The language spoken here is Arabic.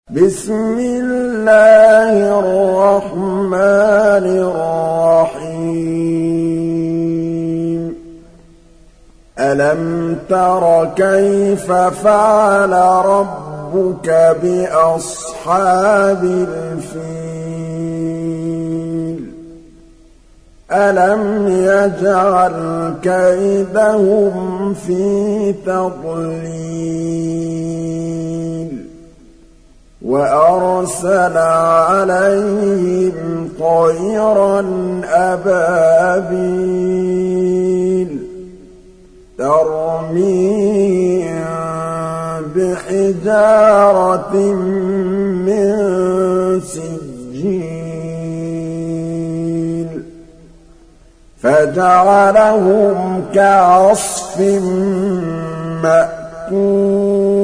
بسم الله الرحمن الرحيم ألم تر كيف فعل ربك بأصحاب الفيل ألم يجعل كيدهم في تضليل وأرسل عليهم طيرا أبابيل ترميهم بحجارة من سجيل فجعلهم كعصف مأكول